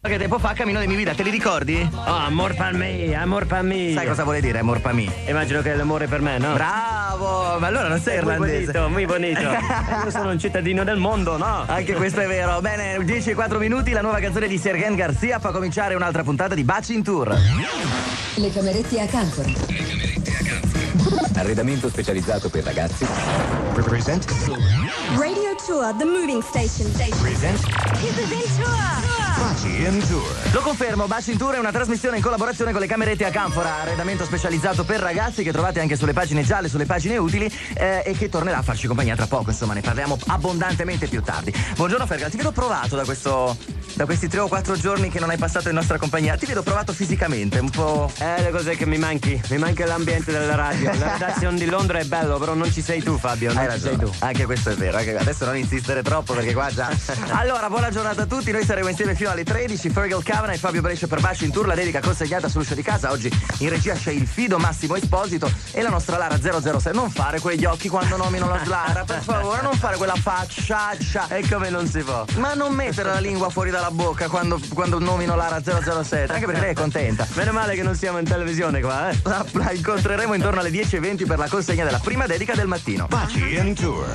Che tempo fa Cammino di mi vida, te li ricordi? Oh, amor per me, amor per me. Sai cosa vuole dire amor per me? Immagino che è l'amore per me, no? Bravo, ma allora non sei irlandese. Muy bonito. Io sono un cittadino del mondo, no? Anche questo è vero. Bene, 10 e 4 minuti, la nuova canzone di Sergen Garcia fa cominciare un'altra puntata di Baci in Tour. Le camerette a Canfora. Arredamento specializzato per ragazzi. Represent. Radio Tour, the moving station. Present. This is in tour. Baci in Tour. Lo confermo, Baci in Tour è una trasmissione in collaborazione con le camerette a Canfora, arredamento specializzato per ragazzi che trovate anche sulle pagine gialle, sulle pagine utili e che tornerà a farci compagnia tra poco, insomma ne parliamo abbondantemente più tardi. Buongiorno Fergal, ti vedo provato da questi 3 o 4 giorni che non hai passato in nostra compagnia, ti vedo provato fisicamente, un po'... Le cose che mi manca l'ambiente della radio. La redazione di Londra è bello, però non ci sei tu Fabio, non Hai ci ragione, sei tu. anche questo è vero, adesso non insistere troppo perché qua già... Allora, buona giornata a tutti, noi saremo insieme fino alle 13, Fergal Cavana e Fabio Brescia per Baci in Tour, la dedica consegnata sull'uscio di casa. Oggi in regia c'è il fido Massimo Esposito e la nostra Lara 006. Non fare quegli occhi quando nomino la Lara, per favore, non fare quella facciaccia. E come non si può? Ma non mettere la lingua fuori dalla bocca quando nomino Lara 007, anche perché lei è contenta. Meno male che non siamo in televisione qua, eh? La incontreremo intorno alle 10:20 per la consegna della prima dedica del mattino. Baci in Tour.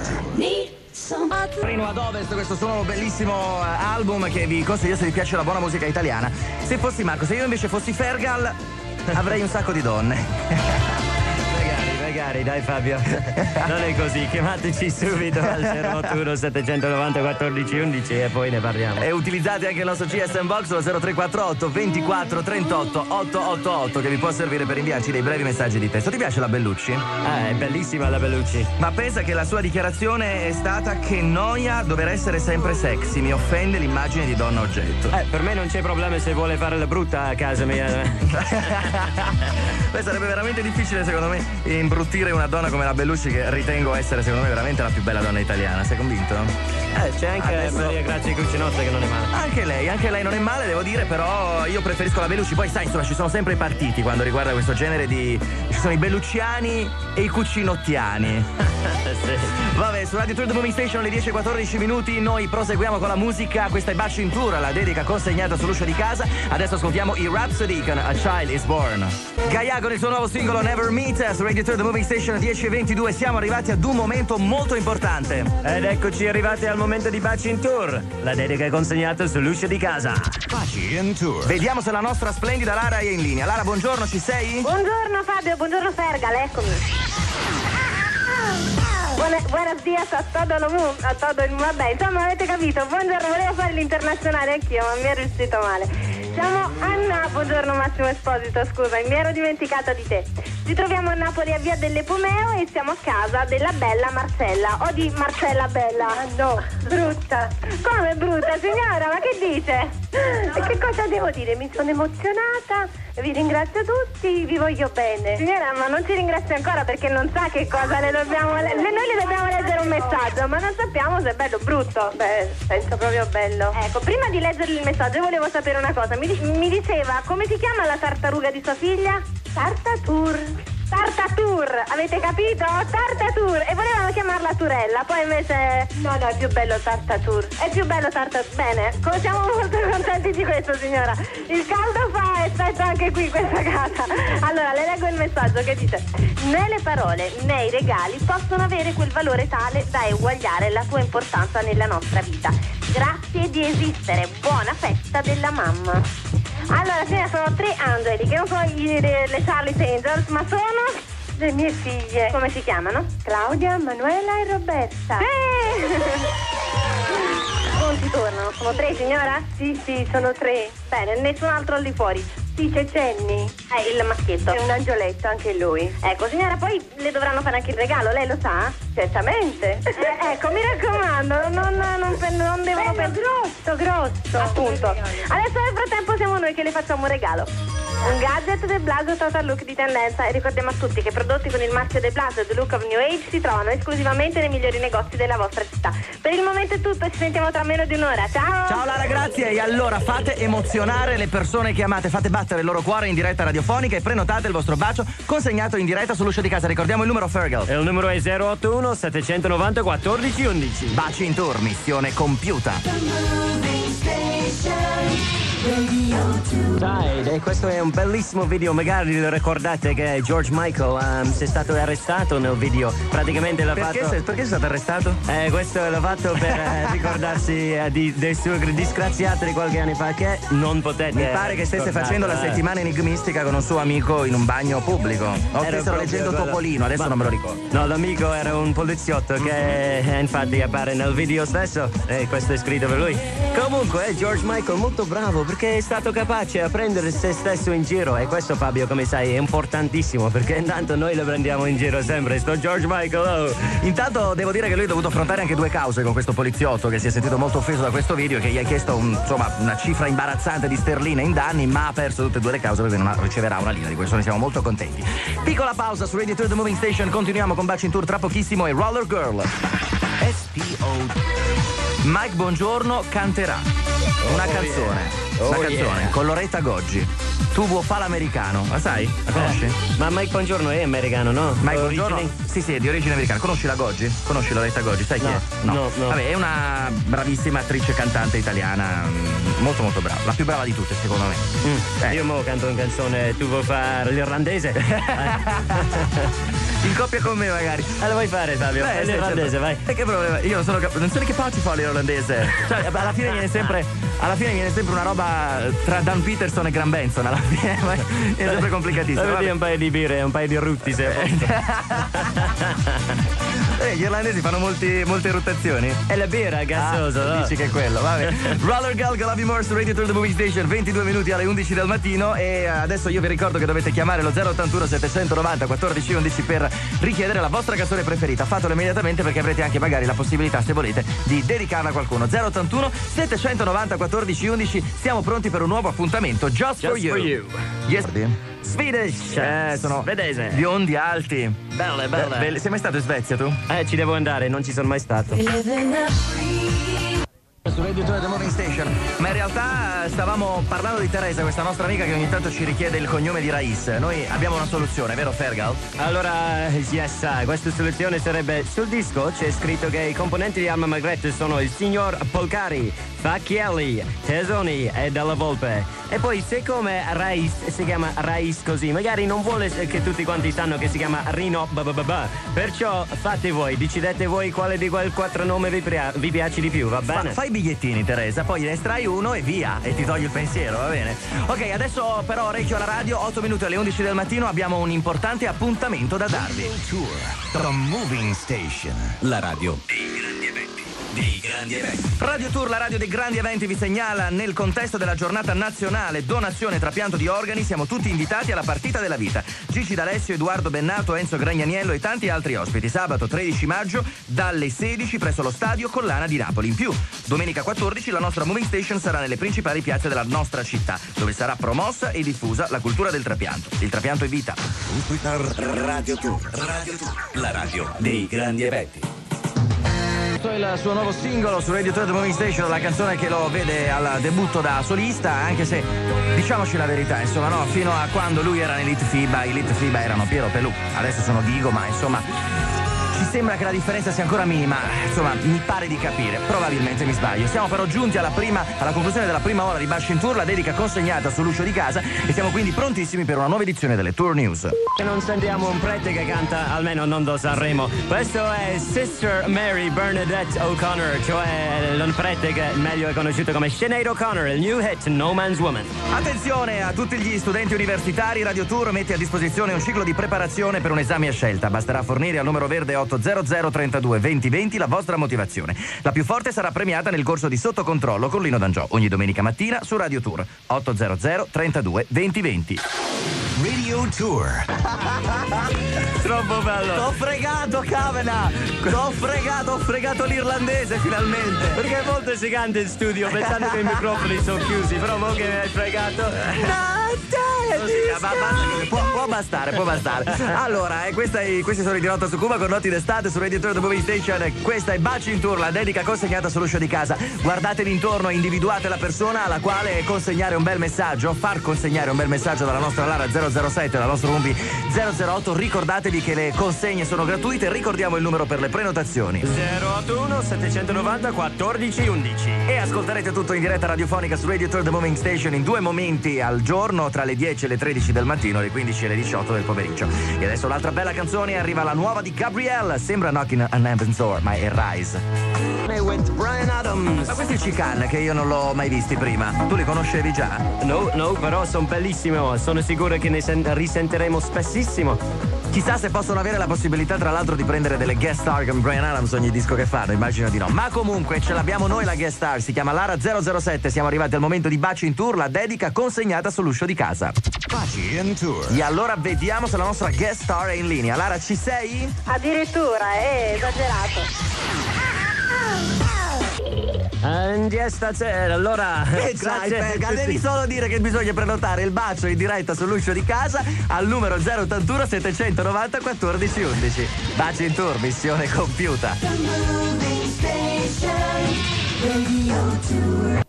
Treno ad Ovest, questo suo bellissimo album che vi consiglio se vi piace la buona musica italiana. Se fossi Marco, se io invece fossi Fergal, avrei un sacco di donne. Magari, dai Fabio. Non è così, chiamateci subito al 081 790 1411 e poi ne parliamo. E utilizzate anche il nostro CSM Box lo 0348 24 38 888 che vi può servire per inviarci dei brevi messaggi di testo. Ti piace la Bellucci? È bellissima la Bellucci. Ma pensa che la sua dichiarazione è stata: che noia dover essere sempre sexy, mi offende l'immagine di donna oggetto. Per me non c'è problema se vuole fare la brutta a casa mia. Beh, sarebbe veramente difficile secondo me imbruttire una donna come la Bellucci, che ritengo essere secondo me veramente la più bella donna italiana. Sei convinto? C'è anche Adesso... Maria Grazia Cucinotta che non è male. Anche lei non è male, devo dire, però io preferisco la Bellucci. Poi sai, insomma, ci sono sempre i partiti quando riguarda questo genere di... Ci sono i bellucciani e i cucinottiani. Sì. Vabbè, su Radio Tour The Moving Station alle 10:14 minuti noi proseguiamo con la musica. Questa è Baci in Tour, la dedica consegnata sull'uscio di casa. Adesso ascoltiamo i Rhapsody con A Child Is Born. Gaia con il suo nuovo singolo Never Meet su Radio Tour The Moving Station 10:22. Siamo arrivati ad un momento molto importante. Ed eccoci arrivati al momento di Baci in Tour, la dedica è consegnata sull'uscio di casa. Baci in Tour. Vediamo se la nostra splendida Lara è in linea. Lara, buongiorno, ci sei? Buongiorno Fabio, buongiorno Fergal, eccomi. Buenos dias a todo il vabbè, insomma avete capito. Buongiorno, volevo fare l'internazionale anch'io, ma mi è riuscito male. Siamo a buongiorno Massimo Esposito, scusa, mi ero dimenticata di te. Ci troviamo a Napoli a Via dell'Epomeo e siamo a casa della bella Marcella. O di Marcella Bella? No, brutta. Come brutta, signora? Ma che dice? E che cosa devo dire? Mi sono emozionata, vi ringrazio tutti, vi voglio bene. Signora, ma non ci ringrazio ancora perché non sa che cosa le dobbiamo... Noi le dobbiamo leggere un messaggio, ma non sappiamo se è bello o brutto. Beh, penso proprio bello. Ecco, prima di leggerle il messaggio volevo sapere una cosa. Mi diceva, come si chiama la tartaruga di sua figlia? Tartatur. Tartatur, avete capito? Tartatur. E volevano chiamarla Turella, poi invece... No, è più bello Tartatur. È più bello Tartatur. Bene, siamo molto contenti di questo, signora. Il caldo fa effetto anche qui in questa casa. Allora, le leggo il messaggio che dice: né le parole né i regali possono avere quel valore tale da eguagliare la tua importanza nella nostra vita. Grazie di esistere. Buona festa della mamma. Allora, signora, sono 3 angeli, che non sono le Charlie's Angels, ma sono le mie figlie. Come si chiamano? Claudia, Manuela e Roberta. Non si tornano, sono 3, signora? Sì, sono 3. Bene, nessun altro al di fuori. Sì, c'è Jenny. Il maschietto. È un angioletto anche lui. Ecco, signora, poi le dovranno fare anche il regalo, lei lo sa? Certamente. Ecco, mi raccomando, non devono grosso. Appunto. Adesso nel frattempo siamo noi che le facciamo un regalo. Un gadget del Blaso Total Look di tendenza, e ricordiamo a tutti che prodotti con il marchio del Blaso e The Look of New Age si trovano esclusivamente nei migliori negozi della vostra città. Per il momento è tutto, ci sentiamo tra meno di un'ora. Ciao! Ciao Lara, grazie. E allora fate emozionare le persone che amate, fate battere il loro cuore in diretta radiofonica e prenotate il vostro bacio consegnato in diretta sull'uscio di casa. Ricordiamo il numero Fergal. E il numero è 081 790 1411. Baci in Tour, missione compiuta. Dai, e questo è un bellissimo video, magari lo ricordate che George Michael è stato arrestato nel video, praticamente l'ha Perché fatto... perché è stato arrestato? Questo l'ha fatto per ricordarsi del suo disgraziato di qualche anno fa che non potete... Mi pare che stesse facendo la settimana enigmistica con un suo amico in un bagno pubblico. O stessero leggendo Topolino, adesso non me lo ricordo. No, l'amico era un poliziotto che infatti appare nel video stesso e questo è scritto per lui. Comunque George Michael molto bravo perché è stato capace a prendere se stesso in giro e questo, Fabio, come sai, è importantissimo perché intanto noi lo prendiamo in giro sempre, sto George Michael. Intanto devo dire che lui ha dovuto affrontare anche due cause con questo poliziotto che si è sentito molto offeso da questo video e che gli ha chiesto una cifra imbarazzante di sterline in danni, ma ha perso tutte e due le cause perché non riceverà una lira, di questo ne siamo molto contenti. Piccola pausa su Radio Tour The Moving Station, continuiamo con Baci in Tour tra pochissimo e Roller Girl. Mike Bongiorno canterà una canzone con Loretta Goggi. Tu vuoi fa l'americano, la sai? La conosci? Ma Mike Bongiorno è americano, no? Mike Bongiorno? Sì, è di origine americana. Conosci la Goggi? Conosci Loretta Goggi? Sai chi è? No. Vabbè, è una bravissima attrice cantante italiana, molto molto brava, la più brava di tutte secondo me. Io mo canto una canzone, tu vuoi fare l'irlandese? In coppia con me magari. La vuoi fare, Fabio? Beh, l'irlandese, certo. vai. E che problema? Io non so di che parti fa l'irlandese. Cioè, alla fine viene sempre una roba tra Dan Peterson e Graham Benson. Alla fine è sempre complicatissimo. Vedi un paio di birre, un paio di rutti se gli irlandesi fanno molte rotazioni. È la birra gassosa, no? Dici che è quello, vabbè. Roller Girl, Love You More su Radio Tour The Movie Station, 22 minuti alle 11 del mattino. E adesso io vi ricordo che dovete chiamare lo 081 790 1411 per richiedere la vostra canzone preferita. Fatelo immediatamente perché avrete anche magari la possibilità, se volete, di dedicarla a qualcuno. 081 790 1411. Siamo pronti per un nuovo appuntamento. Just for you. Yes. Swedish. Sono svedese. Biondi alti. Belle. Sei mai stato in Svezia tu? Ci devo andare, non ci sono mai stato. Su Radio Tour The Moving Station. Ma in realtà stavamo parlando di Teresa, questa nostra amica che ogni tanto ci richiede il cognome di Rais. Noi abbiamo una soluzione, vero Fergal? Allora, yes, questa soluzione sarebbe: sul disco c'è scritto che i componenti di Alma Magret sono il signor Polcari, Facchielli, Tesoni e Della Volpe. E poi, siccome Rais si chiama Rais così, magari non vuole che tutti quanti sanno che si chiama Rino Babababa. Perciò fate voi, decidete voi quale di quel quattro nomi vi piace di più, va bene? Fai i bigliettini, Teresa, poi ne estrai uno e via, e ti togli il pensiero, va bene? Ok, adesso però orecchio alla radio, 8 minuti alle 11 del mattino, abbiamo un importante appuntamento da darvi. Tour The Moving Station, la radio dei grandi eventi. Radio Tour, la radio dei grandi eventi, vi segnala: nel contesto della giornata nazionale donazione e trapianto di organi siamo tutti invitati alla partita della vita. Gigi D'Alessio, Edoardo Bennato, Enzo Gragnaniello e tanti altri ospiti. Sabato 13 maggio dalle 16 presso lo stadio Collana di Napoli. In più, domenica 14 la nostra Moving Station sarà nelle principali piazze della nostra città, dove sarà promossa e diffusa la cultura del trapianto. Il trapianto è vita. Radio Tour, la radio dei grandi eventi. Questo è il suo nuovo singolo su Radio Tour The Moving Station, la canzone che lo vede al debutto da solista, anche se, diciamoci la verità, insomma, no, fino a quando lui era nell'Elite FIBA, i Elite FIBA erano Piero Pelù, adesso sono Digo, ma insomma ci sembra che la differenza sia ancora minima, insomma mi pare di capire, probabilmente mi sbaglio. Siamo però giunti alla conclusione della prima ora di Bash in Tour, la dedica consegnata sull'uscio di casa, e siamo quindi prontissimi per una nuova edizione delle Tour News. Non sentiamo un prete che canta, almeno non da Sanremo. Questo è Sister Mary Bernadette O'Connor, cioè un prete che meglio è conosciuto come Sinead O'Connor, il new hit No Man's Woman. Attenzione a tutti gli studenti universitari, Radio Tour mette a disposizione un ciclo di preparazione per un esame a scelta. Basterà fornire al numero verde 800 32 20 20 la vostra motivazione. La più forte sarà premiata nel corso di Sotto Controllo con Lino D'Angiò, ogni domenica mattina su Radio Tour. 800 32 20 20. Radio Tour. Troppo bello. T'ho fregato, Cavena! T'ho fregato l'irlandese finalmente! Perché a volte si canta in studio pensando che i microfoni sono chiusi, però mo che mi hai fregato. No, dai! Può bastare. Allora, questi sono i Dirotto su Cuba con Notti d'estate su Radio Tour The Moving Station. Questa è Baci in Tour, la dedica consegnata sull'uscio di casa. Guardatevi intorno, individuate la persona alla quale consegnare un bel messaggio, far consegnare un bel messaggio dalla nostra Lara 007, dalla nostra Rumbi 008. Ricordatevi che le consegne sono gratuite. Ricordiamo il numero per le prenotazioni: 081 790 1411. E ascolterete tutto in diretta radiofonica su Radio Tour The Moving Station in 2 momenti al giorno, tra le 10 e le 13 del mattino, le 15 e le 18 del pomeriggio. E adesso l'altra bella canzone, arriva la nuova di Gabrielle, sembra Knocking on Heaven's Door, ma è Rise. With Bryan Adams. Ma questi Chican che io non l'ho mai visti prima, tu li conoscevi già? No, però sono bellissimo, sono sicuro che ne risentiremo spessissimo. Chissà se possono avere la possibilità tra l'altro di prendere delle guest star con Bryan Adams ogni disco che fanno, immagino di no. Ma comunque ce l'abbiamo noi la guest star, si chiama Lara 007, siamo arrivati al momento di Baci in Tour, la dedica consegnata sull'uscio di casa. Baci in Tour. E allora vediamo se la nostra guest star è in linea. Lara, ci sei? Addirittura, è esagerato. And yes, that's it. Allora, grazie. Devi solo dire che bisogna prenotare il bacio in diretta sull'uscio di casa al numero 081 790 1411. Baci in Tour, missione compiuta.